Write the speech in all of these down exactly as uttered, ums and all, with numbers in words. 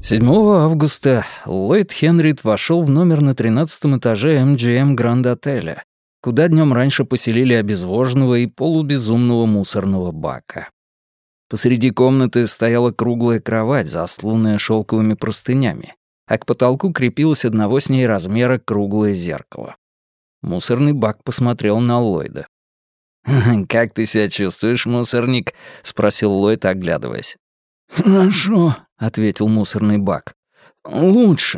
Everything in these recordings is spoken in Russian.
седьмого августа Ллойд Хенрид вошел в номер на тринадцатом этаже эм джи эм Гранд-отеля, куда днем раньше поселили обезвоженного и полубезумного мусорного бака. Посреди комнаты стояла круглая кровать, застланная шелковыми простынями, а к потолку крепилось одного с ней размера круглое зеркало. Мусорный бак посмотрел на Ллойда. «Как ты себя чувствуешь, мусорник?» — спросил Ллойд, оглядываясь. «Хорошо», — ответил мусорный бак. «Лучше».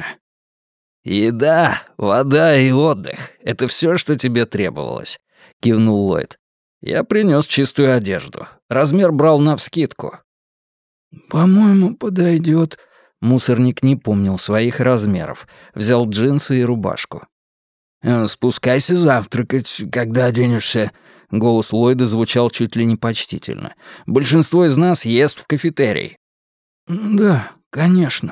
«Еда, вода и отдых — это все, что тебе требовалось», — кивнул Ллойд. «Я принес чистую одежду. Размер брал навскидку». «По-моему, подойдет». Мусорник не помнил своих размеров. Взял джинсы и рубашку. «Спускайся завтракать, когда оденешься». Голос Ллойда звучал чуть ли не почтительно. «Большинство из нас ест в кафетерии». «Да, конечно».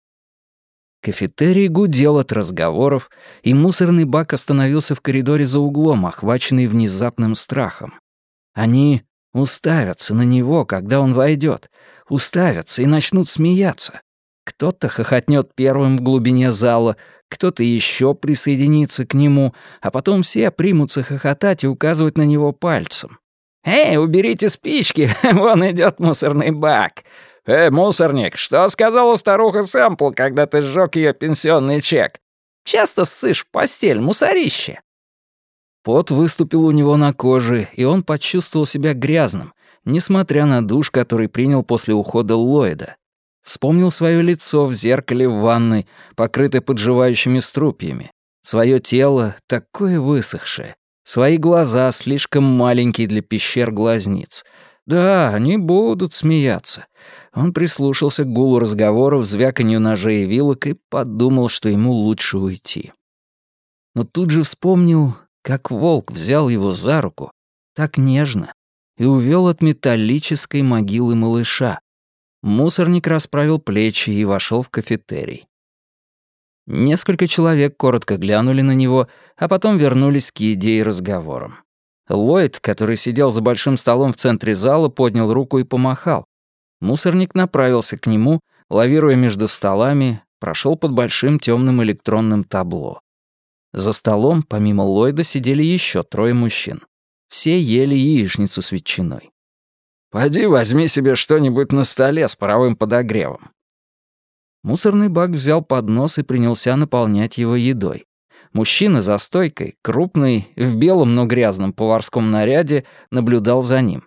Кафетерий гудел от разговоров, и мусорный бак остановился в коридоре за углом, охваченный внезапным страхом. Они уставятся на него, когда он войдет, уставятся и начнут смеяться. Кто-то хохотнет первым в глубине зала, кто-то еще присоединится к нему, а потом все примутся хохотать и указывать на него пальцем. «Эй, уберите спички, вон идет мусорный бак!» «Эй, мусорник, что сказала старуха Сэмпл, когда ты сжег ее пенсионный чек? Часто ссышь в постель, мусорище!» Пот выступил у него на коже, и он почувствовал себя грязным, несмотря на душ, который принял после ухода Ллойда. Вспомнил свое лицо в зеркале в ванной, покрытое подживающими струпьями, свое тело, такое высохшее, свои глаза, слишком маленькие для пещер глазниц. Да, они будут смеяться. Он прислушался к гулу разговоров, звяканью ножей и вилок и подумал, что ему лучше уйти. Но тут же вспомнил, как волк взял его за руку, так нежно, и увел от металлической могилы малыша. Мусорник расправил плечи и вошел в кафетерий. Несколько человек коротко глянули на него, а потом вернулись к еде и разговорам. Ллойд, который сидел за большим столом в центре зала, поднял руку и помахал. Мусорник направился к нему, лавируя между столами, прошел под большим темным электронным табло. За столом, помимо Ллойда, сидели еще трое мужчин. Все ели яичницу с ветчиной. «Пойди возьми себе что-нибудь на столе с паровым подогревом». Мусорный бак взял поднос и принялся наполнять его едой. Мужчина за стойкой, крупный, в белом, но грязном поварском наряде, наблюдал за ним.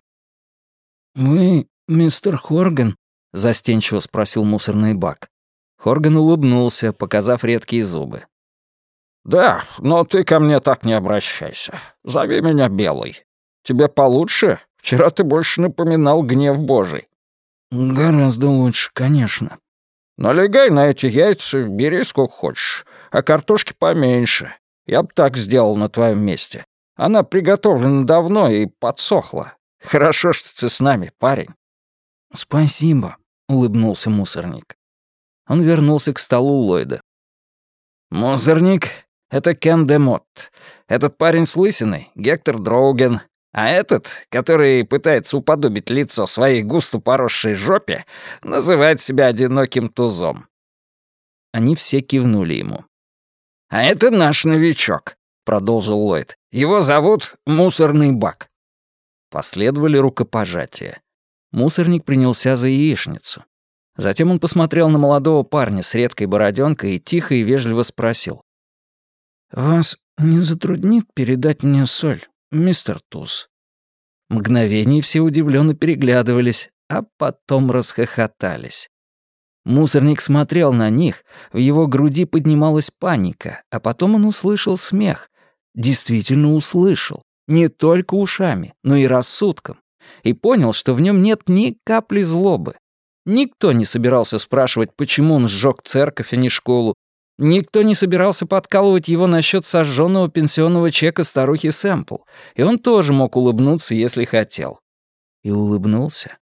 «Вы мистер Хорган?» — застенчиво спросил мусорный бак. Хорган улыбнулся, показав редкие зубы. «Да, но ты ко мне так не обращайся. Зови меня Белый. Тебе получше? Вчера ты больше напоминал гнев Божий». «Гораздо лучше, конечно». «Налегай на эти яйца, бери сколько хочешь, а картошки поменьше. Я бы так сделал на твоем месте. Она приготовлена давно и подсохла. Хорошо, что ты с нами, парень». «Спасибо», — улыбнулся мусорник. Он вернулся к столу Ллойда. «Мусорник — это Кен де Мот. Этот парень с лысиной — Гектор Дроуген. А этот, который пытается уподобить лицо своей густо поросшей жопе, называет себя одиноким тузом». Они все кивнули ему. «А это наш новичок», — продолжил Ллойд. «Его зовут Мусорный бак». Последовали рукопожатия. Мусорник принялся за яичницу. Затем он посмотрел на молодого парня с редкой бороденкой и тихо и вежливо спросил. «Вас не затруднит передать мне соль, мистер Туз?» Мгновение все удивленно переглядывались, а потом расхохотались. Мусорник смотрел на них, в его груди поднималась паника, а потом он услышал смех. Действительно услышал. Не только ушами, но и рассудком. И понял, что в нем нет ни капли злобы. Никто не собирался спрашивать, почему он сжег церковь, а не школу. Никто не собирался подкалывать его насчет сожженного пенсионного чека старухи Сэмпл, и он тоже мог улыбнуться, если хотел. И улыбнулся.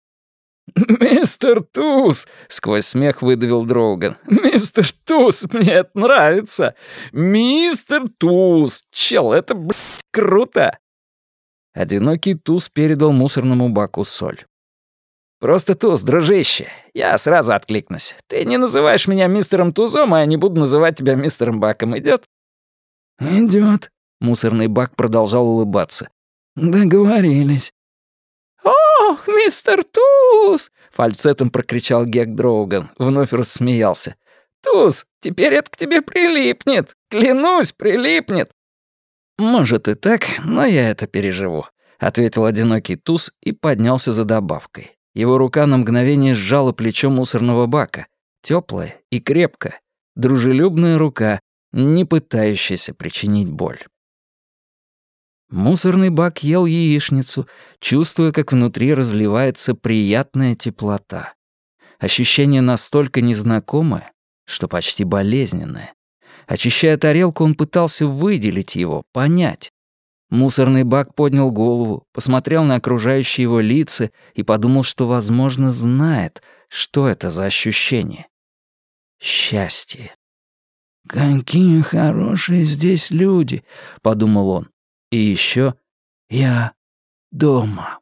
«Мистер Туз!» — сквозь смех выдавил Дроуган. «Мистер Туз, мне это нравится! Мистер Туз! Чел, это, блядь, круто!» Одинокий туз передал мусорному баку соль. Просто Туз, дружище. Я сразу откликнусь. Ты не называешь меня мистером Тузом, а я не буду называть тебя мистером Баком. Идёт?» «Идёт», — мусорный бак продолжал улыбаться. «Договорились». «Ох, мистер Туз!» — фальцетом прокричал Гек Дроуган, вновь рассмеялся. «Туз, теперь это к тебе прилипнет! Клянусь, прилипнет!» «Может и так, но я это переживу», — ответил одинокий Туз и поднялся за добавкой. Его рука на мгновение сжала плечо мусорного бака. Тёплая и крепкая. Дружелюбная рука, не пытающаяся причинить боль. Мусорный бак ел яичницу, чувствуя, как внутри разливается приятная теплота. Ощущение настолько незнакомое, что почти болезненное. Очищая тарелку, он пытался выделить его, понять. Мусорный бак поднял голову, посмотрел на окружающие его лица и подумал, что, возможно, знает, что это за ощущение. Счастье. «Какие хорошие здесь люди», — подумал он. И еще «я дома».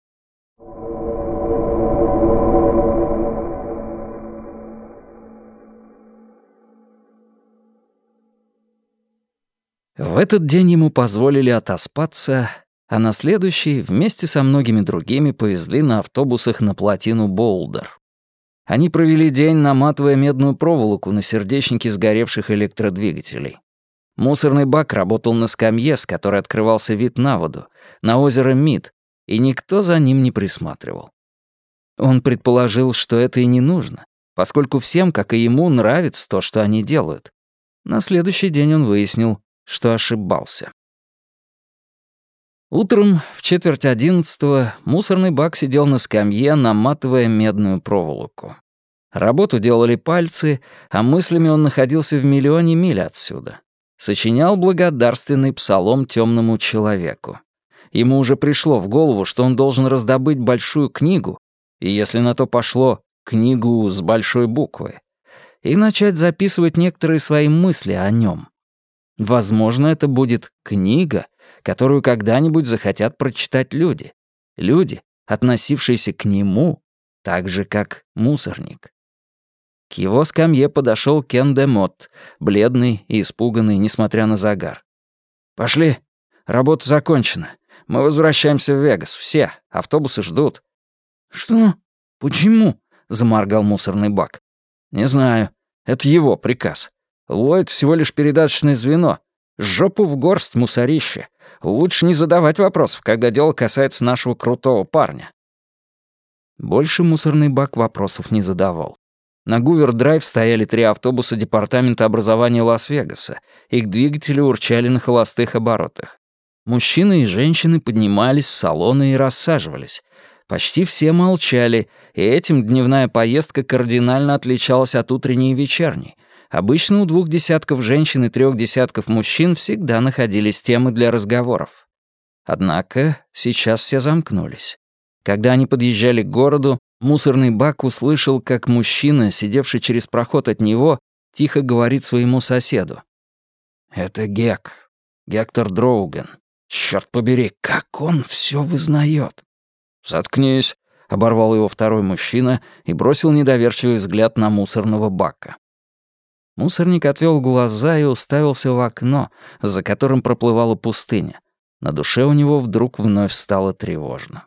В этот день ему позволили отоспаться, а на следующий вместе со многими другими повезли на автобусах на плотину Боулдер. Они провели день, наматывая медную проволоку на сердечники сгоревших электродвигателей. Мусорный бак работал на скамье, с которой открывался вид на воду, на озеро Мид, и никто за ним не присматривал. Он предположил, что это и не нужно, поскольку всем, как и ему, нравится то, что они делают. На следующий день он выяснил, что ошибался. Утром в четверть одиннадцатого мусорный бак сидел на скамье, наматывая медную проволоку. Работу делали пальцы, а мыслями он находился в миллионе миль отсюда. Сочинял благодарственный псалом темному человеку. Ему уже пришло в голову, что он должен раздобыть большую книгу, и, если на то пошло, книгу с большой буквы, и начать записывать некоторые свои мысли о нем. Возможно, это будет книга, которую когда-нибудь захотят прочитать люди. Люди, относившиеся к нему так же, как мусорник. К его скамье подошел Кен де Мот, бледный и испуганный, несмотря на загар. «Пошли. Работа закончена. Мы возвращаемся в Вегас. Все. Автобусы ждут». «Что? Почему?» — заморгал мусорный бак. «Не знаю. Это его приказ. Ллойд всего лишь передаточное звено. Жопу в горсть, мусорище. Лучше не задавать вопросов, когда дело касается нашего крутого парня». Больше мусорный бак вопросов не задавал. На Гувер-драйв стояли три автобуса Департамента образования Лас-Вегаса. Их двигатели урчали на холостых оборотах. Мужчины и женщины поднимались в салоны и рассаживались. Почти все молчали, и этим дневная поездка кардинально отличалась от утренней и вечерней. Обычно у двух десятков женщин и трех десятков мужчин всегда находились темы для разговоров. Однако сейчас все замкнулись. Когда они подъезжали к городу, мусорный бак услышал, как мужчина, сидевший через проход от него, тихо говорит своему соседу. «Это Гек, Гектор Дроуган. Чёрт побери, как он всё вызнает!» «Заткнись», — оборвал его второй мужчина и бросил недоверчивый взгляд на мусорного бака. Мусорник отвел глаза и уставился в окно, за которым проплывала пустыня. На душе у него вдруг вновь стало тревожно.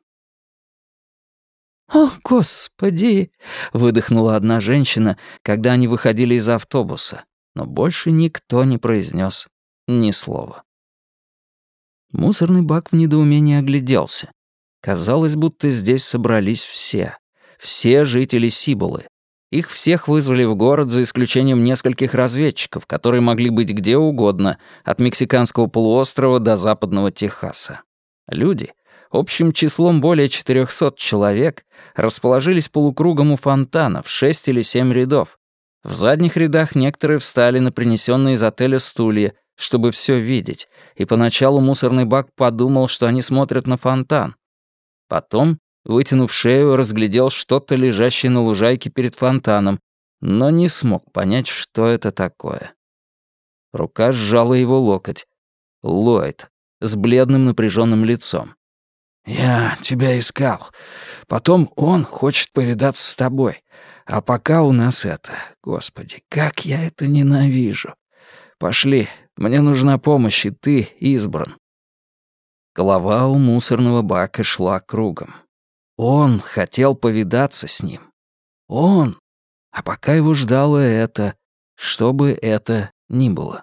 «О, Господи!» — выдохнула одна женщина, когда они выходили из автобуса, но больше никто не произнес ни слова. Мусорный бак в недоумении огляделся. Казалось, будто здесь собрались все. Все жители Сиболы. Их всех вызвали в город за исключением нескольких разведчиков, которые могли быть где угодно, от мексиканского полуострова до западного Техаса. Люди, общим числом более четырехсот человек, расположились полукругом у фонтана в шесть или семь рядов. В задних рядах некоторые встали на принесенные из отеля стулья, чтобы все видеть, и поначалу мусорный бак подумал, что они смотрят на фонтан. Потом, вытянув шею, разглядел что-то, лежащее на лужайке перед фонтаном, но не смог понять, что это такое. Рука сжала его локоть. Ллойд, с бледным напряженным лицом. «Я тебя искал. Потом он хочет повидаться с тобой. А пока у нас это... Господи, как я это ненавижу. Пошли, мне нужна помощь, и ты избран». Голова у мусорного бака шла кругом. Он хотел повидаться с ним. Он! А пока его ждало это, что бы это ни было.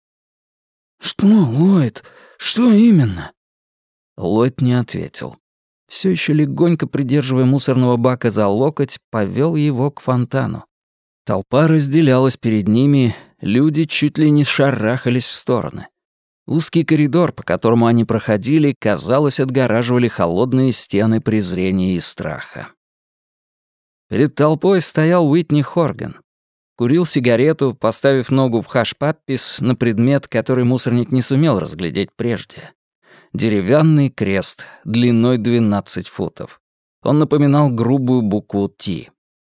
«Что, Ллойд? Что именно?» Ллойд не ответил. Все еще легонько придерживая мусорного бака за локоть, повел его к фонтану. Толпа разделялась перед ними, люди чуть ли не шарахались в стороны. Узкий коридор, по которому они проходили, казалось, отгораживали холодные стены презрения и страха. Перед толпой стоял Уитни Хорган. Курил сигарету, поставив ногу в хаш-паппис на предмет, который мусорник не сумел разглядеть прежде. Деревянный крест, длиной двенадцать футов. Он напоминал грубую букву «Т».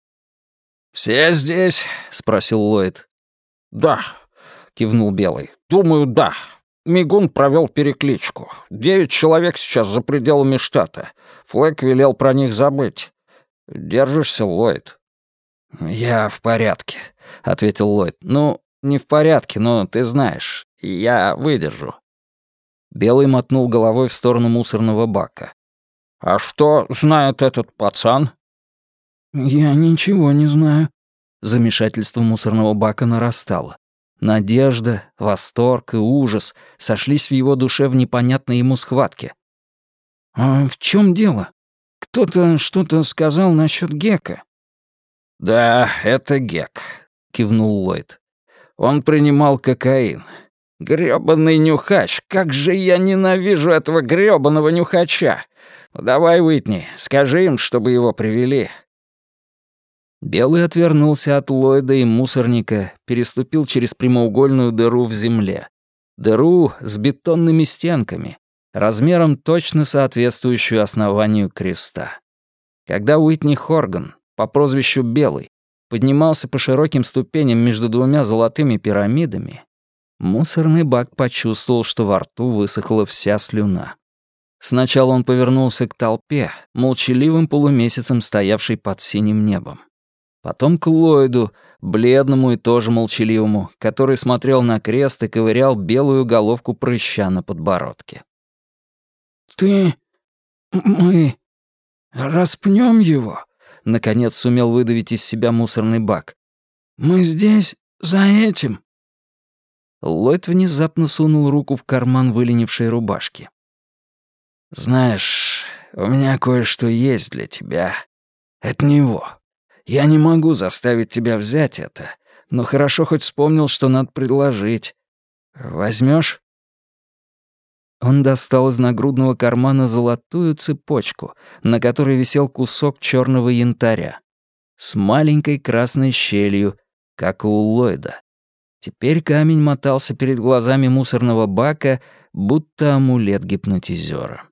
«Все здесь?» — спросил Ллойд. «Да», — кивнул Белый. «Думаю, да. Мигун провел перекличку. Девять человек сейчас за пределами штата. Флэк велел про них забыть. Держишься, Ллойд?» «Я в порядке», — ответил Ллойд. «Ну, не в порядке, но ты знаешь, я выдержу». Белый мотнул головой в сторону мусорного бака. «А что знает этот пацан?» «Я ничего не знаю». Замешательство мусорного бака нарастало. Надежда, восторг и ужас сошлись в его душе в непонятной ему схватке. «А в чем дело? Кто-то что-то сказал насчет Гека». «Да, это Гек», — кивнул Ллойд. «Он принимал кокаин. Грёбаный нюхач, как же я ненавижу этого грёбаного нюхача! Ну, давай, Уитни, скажи им, чтобы его привели». Белый отвернулся от Ллойда и мусорника, переступил через прямоугольную дыру в земле. Дыру с бетонными стенками, размером точно соответствующую основанию креста. Когда Уитни Хорган, по прозвищу Белый, поднимался по широким ступеням между двумя золотыми пирамидами, мусорный бак почувствовал, что во рту высохла вся слюна. Сначала он повернулся к толпе, молчаливым полумесяцем стоявшей под синим небом. Потом к Ллойду, бледному и тоже молчаливому, который смотрел на крест и ковырял белую головку прыща на подбородке. «Ты... мы... распнем его?» — наконец сумел выдавить из себя мусорный бак. «Мы здесь за этим». Ллойд внезапно сунул руку в карман выленившей рубашки. «Знаешь, у меня кое-что есть для тебя. От него. Я не могу заставить тебя взять это, но хорошо хоть вспомнил, что надо предложить. Возьмешь?» Он достал из нагрудного кармана золотую цепочку, на которой висел кусок черного янтаря, с маленькой красной щелью, как и у Ллойда. Теперь камень мотался перед глазами мусорного бака, будто амулет гипнотизера.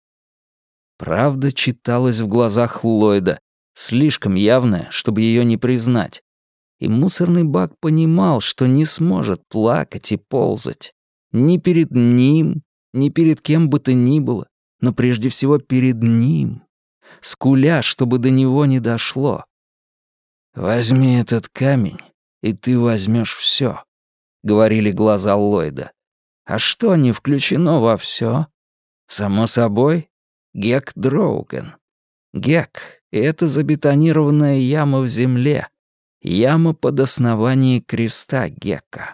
Правда читалась в глазах Ллойда, слишком явная, чтобы ее не признать. И мусорный бак понимал, что не сможет плакать и ползать. Ни перед ним, ни перед кем бы то ни было, но прежде всего перед ним, скуля, чтобы до него не дошло. «Возьми этот камень, и ты возьмешь все», — говорили глаза Ллойда. «А что не включено во все? Само собой, Гек Дроуган. Гек — это забетонированная яма в земле, яма под основанием креста Гека».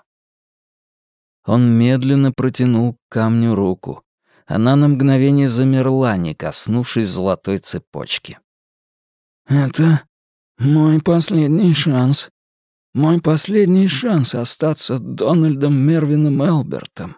Он медленно протянул к камню руку. Она на мгновение замерла, не коснувшись золотой цепочки. «Это мой последний шанс. Мой последний шанс остаться Дональдом Мервином Элбертом».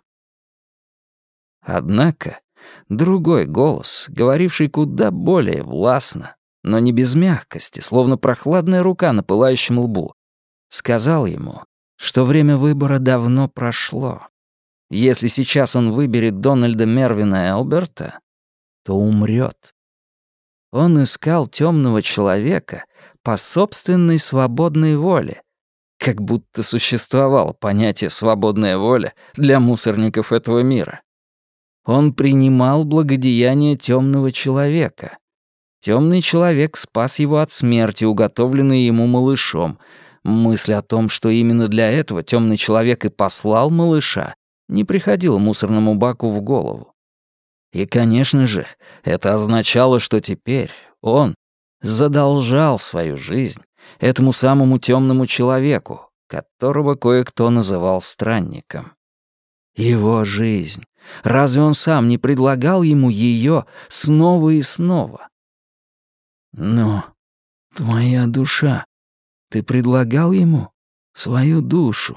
Однако другой голос, говоривший куда более властно, но не без мягкости, словно прохладная рука на пылающем лбу, сказал ему, что время выбора давно прошло. Если сейчас он выберет Дональда Мервина Элберта, то умрет. Он искал темного человека по собственной свободной воле, как будто существовало понятие «свободная воля» для мусорников этого мира. Он принимал благодеяние темного человека. Темный человек спас его от смерти, уготовленной ему малышом. Мысль о том, что именно для этого темный человек и послал малыша, не приходила мусорному баку в голову. И, конечно же, это означало, что теперь он задолжал свою жизнь этому самому темному человеку, которого кое-кто называл странником. Его жизнь. Разве он сам не предлагал ему ее снова и снова? Но твоя душа. Ты предлагал ему свою душу.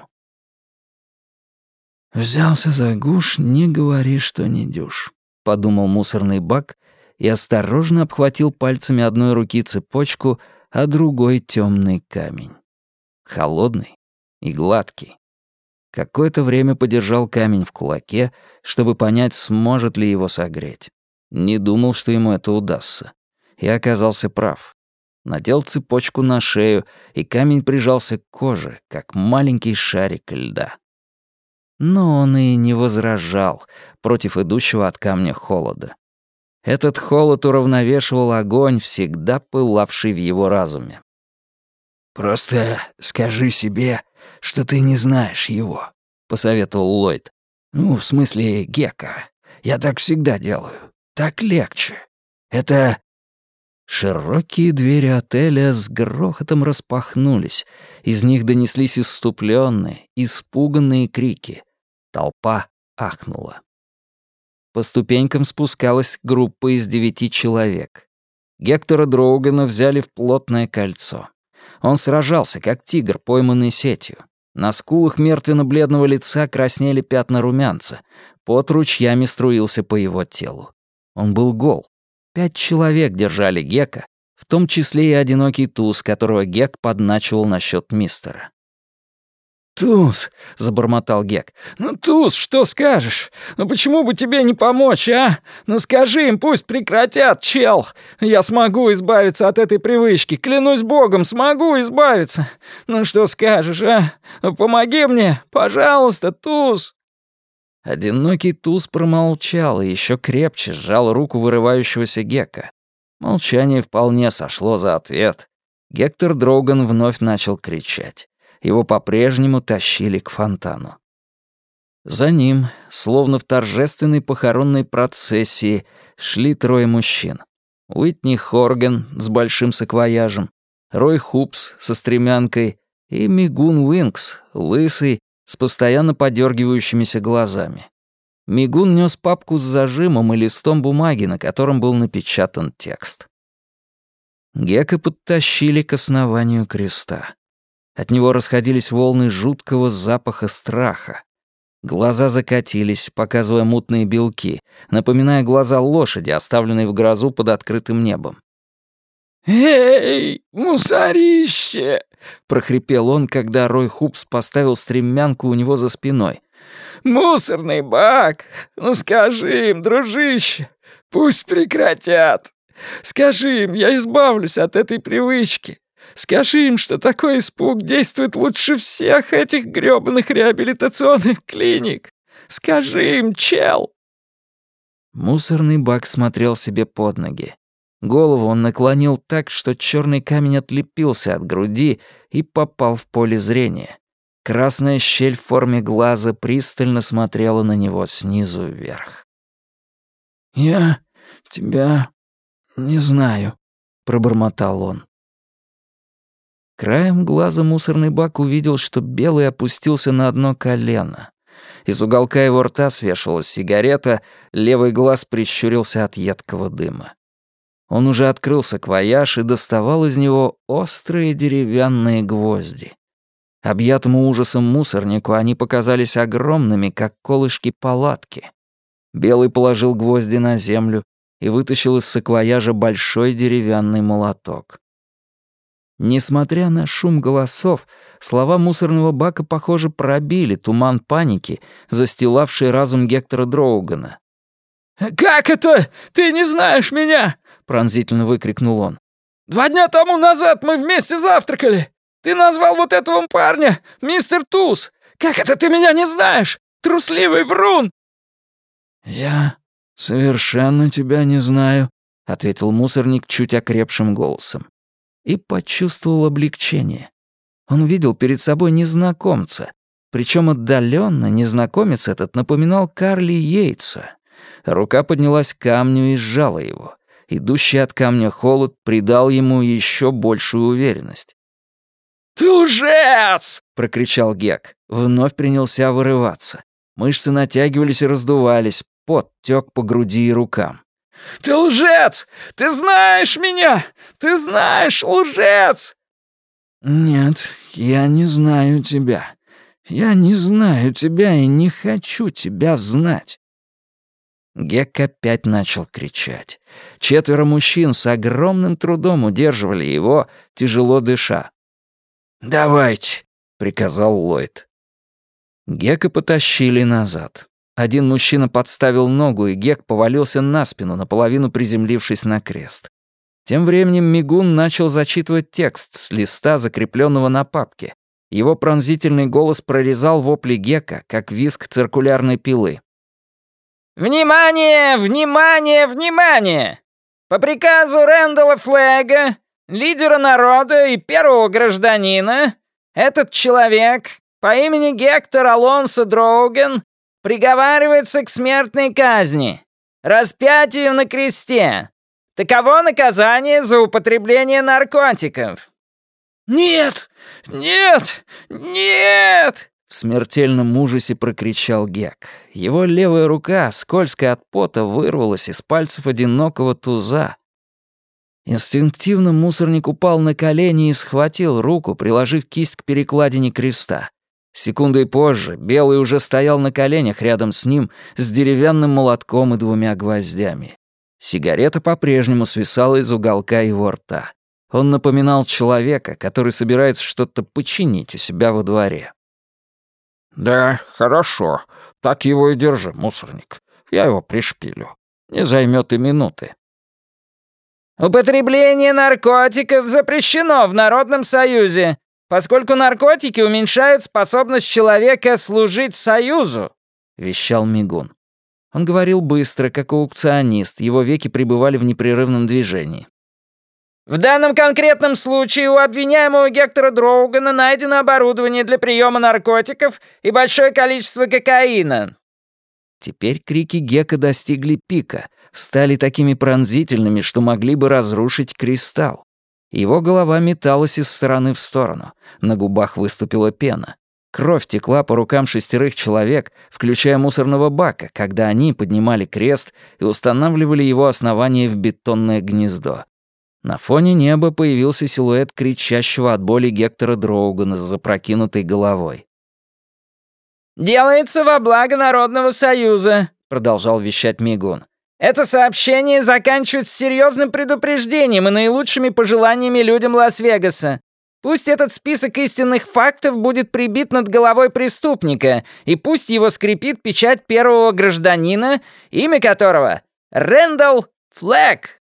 «Взялся за гуш, не говори, что не дюж», — подумал мусорный бак и осторожно обхватил пальцами одной руки цепочку, а другой темный камень. Холодный и гладкий. Какое-то время подержал камень в кулаке, чтобы понять, сможет ли его согреть. Не думал, что ему это удастся. И оказался прав. Надел цепочку на шею, и камень прижался к коже, как маленький шарик льда. Но он и не возражал против идущего от камня холода. Этот холод уравновешивал огонь, всегда пылавший в его разуме. «Просто скажи себе, что ты не знаешь его», — посоветовал Ллойд. «Ну, в смысле, Гека. Я так всегда делаю. Так легче. Это...» Широкие двери отеля с грохотом распахнулись. Из них донеслись исступлённые, испуганные крики. Толпа ахнула. По ступенькам спускалась группа из девяти человек. Гектора Дроугана взяли в плотное кольцо. Он сражался, как тигр, пойманный сетью. На скулах мертвенно-бледного лица краснели пятна румянца. Пот ручьями струился по его телу. Он был гол. Пять человек держали Гека, в том числе и одинокий туз, которого Гек подначивал насчет мистера. «Туз», — забормотал Гек. «Ну, Туз, что скажешь? Ну почему бы тебе не помочь, а? Ну скажи им, пусть прекратят, чел. Я смогу избавиться от этой привычки, клянусь богом, смогу избавиться. Ну что скажешь, а? Помоги мне, пожалуйста, Туз». Одинокий туз промолчал и еще крепче сжал руку вырывающегося Гека. Молчание вполне сошло за ответ. Гектор Дроуган вновь начал кричать. Его по-прежнему тащили к фонтану. За ним, словно в торжественной похоронной процессии, шли трое мужчин. Уитни Хорган с большим саквояжем, Рой Хупс со стремянкой и Мигун Уинкс, лысый, с постоянно подергивающимися глазами. Мигун нес папку с зажимом и листом бумаги, на котором был напечатан текст. Гека подтащили к основанию креста. От него расходились волны жуткого запаха страха. Глаза закатились, показывая мутные белки, напоминая глаза лошади, оставленной в грозу под открытым небом. «Эй, мусорище!» — прохрипел он, когда Рой Хупс поставил стремянку у него за спиной. «Мусорный бак! Ну скажи им, дружище, пусть прекратят! Скажи им, я избавлюсь от этой привычки! Скажи им, что такой испуг действует лучше всех этих грёбаных реабилитационных клиник! Скажи им, чел!» Мусорный бак смотрел себе под ноги. Голову он наклонил так, что черный камень отлепился от груди и попал в поле зрения. Красная щель в форме глаза пристально смотрела на него снизу вверх. «Я тебя не знаю», — пробормотал он. Краем глаза мусорный бак увидел, что Белый опустился на одно колено. Из уголка его рта свешивалась сигарета, левый глаз прищурился от едкого дыма. Он уже открыл саквояж и доставал из него острые деревянные гвозди. Объятому ужасом мусорнику они показались огромными, как колышки палатки. Белый положил гвозди на землю и вытащил из саквояжа большой деревянный молоток. Несмотря на шум голосов, слова мусорного бака, похоже, пробили туман паники, застилавший разум Гектора Дроугана. «Как это? Ты не знаешь меня?» — пронзительно выкрикнул он. «Два дня тому назад мы вместе завтракали. Ты назвал вот этого парня мистер Туз. Как это ты меня не знаешь? Трусливый врун!» «Я «Совершенно тебя не знаю», — ответил мусорник чуть окрепшим голосом. И почувствовал облегчение. Он видел перед собой незнакомца, причем отдаленно незнакомец этот напоминал Карли Йейтса. Рука поднялась к камню и сжала его. Идущий от камня холод придал ему еще большую уверенность. «Ты лжец!» — прокричал Гек. Вновь принялся вырываться. Мышцы натягивались и раздувались, пот тёк по груди и рукам. «Ты лжец! Ты знаешь меня! Ты знаешь, лжец!» «Нет, я не знаю тебя. Я не знаю тебя и не хочу тебя знать». Гек опять начал кричать. Четверо мужчин с огромным трудом удерживали его, тяжело дыша. «Давайте», — приказал Ллойд. Гека потащили назад. Один мужчина подставил ногу, и Гек повалился на спину, наполовину приземлившись на крест. Тем временем Мигун начал зачитывать текст с листа, закрепленного на папке. Его пронзительный голос прорезал вопли Гека, как визг циркулярной пилы. «Внимание! Внимание! Внимание! По приказу Рэндала Флэга, лидера народа и первого гражданина, этот человек по имени Гектор Алонсо Дроуган приговаривается к смертной казни, распятию на кресте. Таково наказание за употребление наркотиков». «Нет! Нет! Нет!» В смертельном ужасе прокричал Гек. Его левая рука, скользкая от пота, вырвалась из пальцев одинокого туза. Инстинктивно мусорник упал на колени и схватил руку, приложив кисть к перекладине креста. Секундой позже Белый уже стоял на коленях рядом с ним с деревянным молотком и двумя гвоздями. Сигарета по-прежнему свисала из уголка его рта. Он напоминал человека, который собирается что-то починить у себя во дворе. «Да, хорошо. Так его и держи, мусорник. Я его пришпилю. Не займет и минуты». «Употребление наркотиков запрещено в Народном Союзе, поскольку наркотики уменьшают способность человека служить Союзу», — вещал Мигун. Он говорил быстро, как аукционист, его веки пребывали в непрерывном движении. «В данном конкретном случае у обвиняемого Гектора Дроугана найдено оборудование для приема наркотиков и большое количество кокаина». Теперь крики Гека достигли пика, стали такими пронзительными, что могли бы разрушить кристалл. Его голова металась из стороны в сторону, на губах выступила пена. Кровь текла по рукам шестерых человек, включая мусорного бака, когда они поднимали крест и устанавливали его основание в бетонное гнездо. На фоне неба появился силуэт кричащего от боли Гектора Дроугана с запрокинутой головой. «Делается во благо Народного Союза», — продолжал вещать Мигун. «Это сообщение заканчивается серьезным предупреждением и наилучшими пожеланиями людям Лас-Вегаса. Пусть этот список истинных фактов будет прибит над головой преступника, и пусть его скрепит печать первого гражданина, имя которого — Рэндалл Флэг».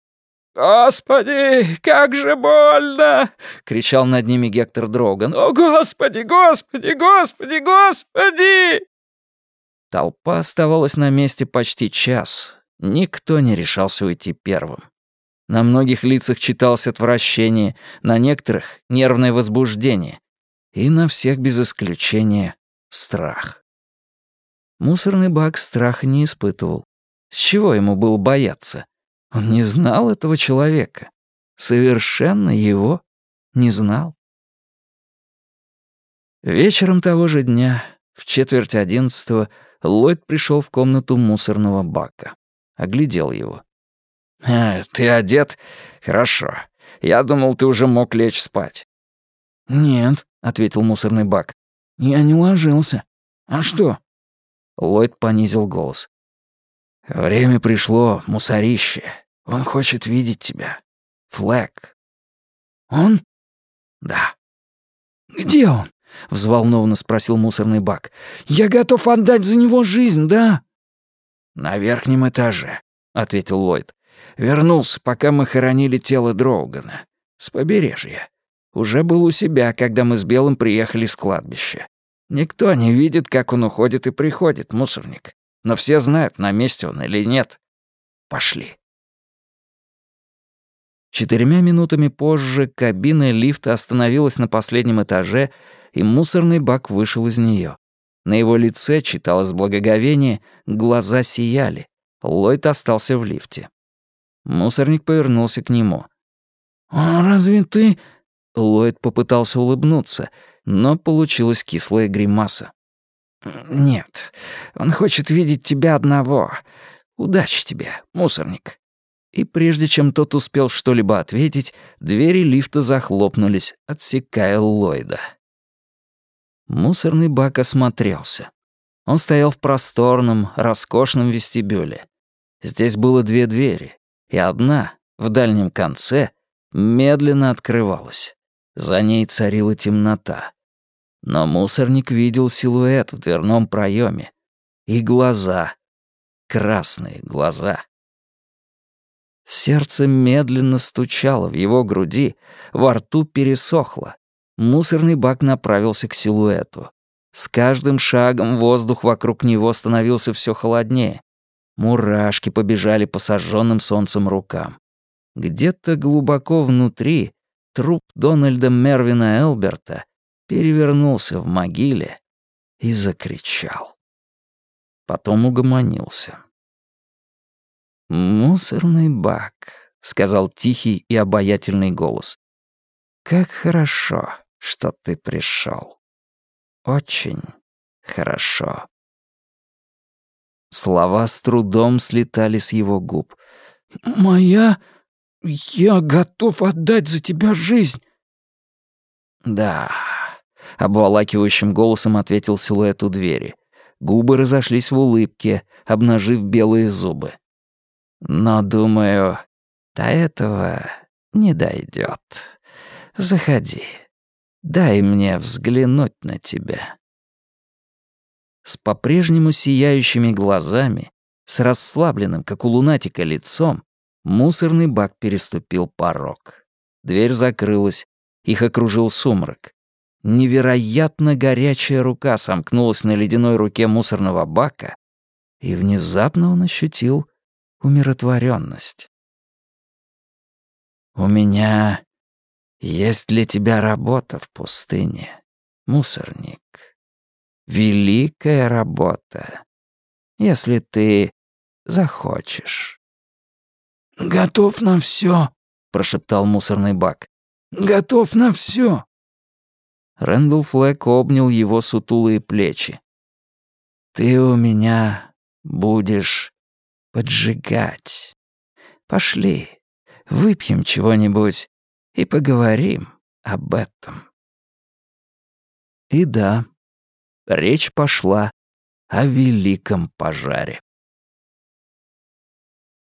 «Господи, как же больно!» — кричал над ними Гектор Дроуган. «О, Господи, Господи, Господи, Господи!» Толпа оставалась на месте почти час. Никто не решался уйти первым. На многих лицах читалось отвращение, на некоторых — нервное возбуждение. И на всех без исключения — страх. Мусорный бак страха не испытывал. С чего ему было бояться? Он не знал этого человека. Совершенно его не знал. Вечером того же дня, в четверть одиннадцатого, Ллойд пришел в комнату мусорного бака. Оглядел его. «А, ты одет? Хорошо. Я думал, ты уже мог лечь спать». «Нет», — ответил мусорный бак. «Я не ложился. А что?» Ллойд понизил голос. «Время пришло, мусорище. Он хочет видеть тебя. Флэг». «Он?» «Да». «Где он?» — взволнованно спросил мусорный бак. «Я готов отдать за него жизнь, да?» «На верхнем этаже», — ответил Ллойд. «Вернулся, пока мы хоронили тело Дроугана. С побережья. Уже был у себя, когда мы с Белым приехали с кладбища. Никто не видит, как он уходит и приходит, мусорник. но все знают, на месте он или нет. Пошли». Четырьмя минутами позже кабина лифта остановилась на последнем этаже, и мусорный бак вышел из нее. На его лице читалось благоговение, глаза сияли. Ллойд остался в лифте. Мусорник повернулся к нему. «А разве ты...» Ллойд попытался улыбнуться, но получилась кислая гримаса. «Нет, он хочет видеть тебя одного. Удачи тебе, мусорник». И прежде чем тот успел что-либо ответить, двери лифта захлопнулись, отсекая Ллойда. Мусорный бак осмотрелся. Он стоял в просторном, роскошном вестибюле. Здесь было две двери, и одна, в дальнем конце, медленно открывалась. За ней царила темнота. Но мусорник видел силуэт в дверном проеме. И глаза. Красные глаза. Сердце медленно стучало в его груди, во рту пересохло. Мусорный бак направился к силуэту. С каждым шагом воздух вокруг него становился все холоднее. Мурашки побежали по сожженным солнцем рукам. Где-то глубоко внутри труп Дональда Мервина Элберта перевернулся в могиле и закричал. Потом угомонился. «Мусорный бак», — сказал тихий и обаятельный голос. «Как хорошо, что ты пришел. Очень хорошо». Слова с трудом слетали с его губ. «Моя... Я готов отдать за тебя жизнь». «Да», — обволакивающим голосом ответил силуэт у двери. Губы разошлись в улыбке, обнажив белые зубы. «Но, думаю, до этого не дойдет. Заходи. Дай мне взглянуть на тебя». С по-прежнему сияющими глазами, с расслабленным, как у лунатика, лицом, мусорный бак переступил порог. Дверь закрылась, их окружил сумрак. Невероятно горячая рука сомкнулась на ледяной руке мусорного бака, и внезапно он ощутил умиротворенность. «У меня есть для тебя работа в пустыне, мусорник. Великая работа, если ты захочешь». «Готов на все», — прошептал мусорный бак. «Готов на все». Рэндалл Флэк обнял его сутулые плечи. «Ты у меня будешь поджигать. Пошли, выпьем чего-нибудь и поговорим об этом». И да, речь пошла о великом пожаре.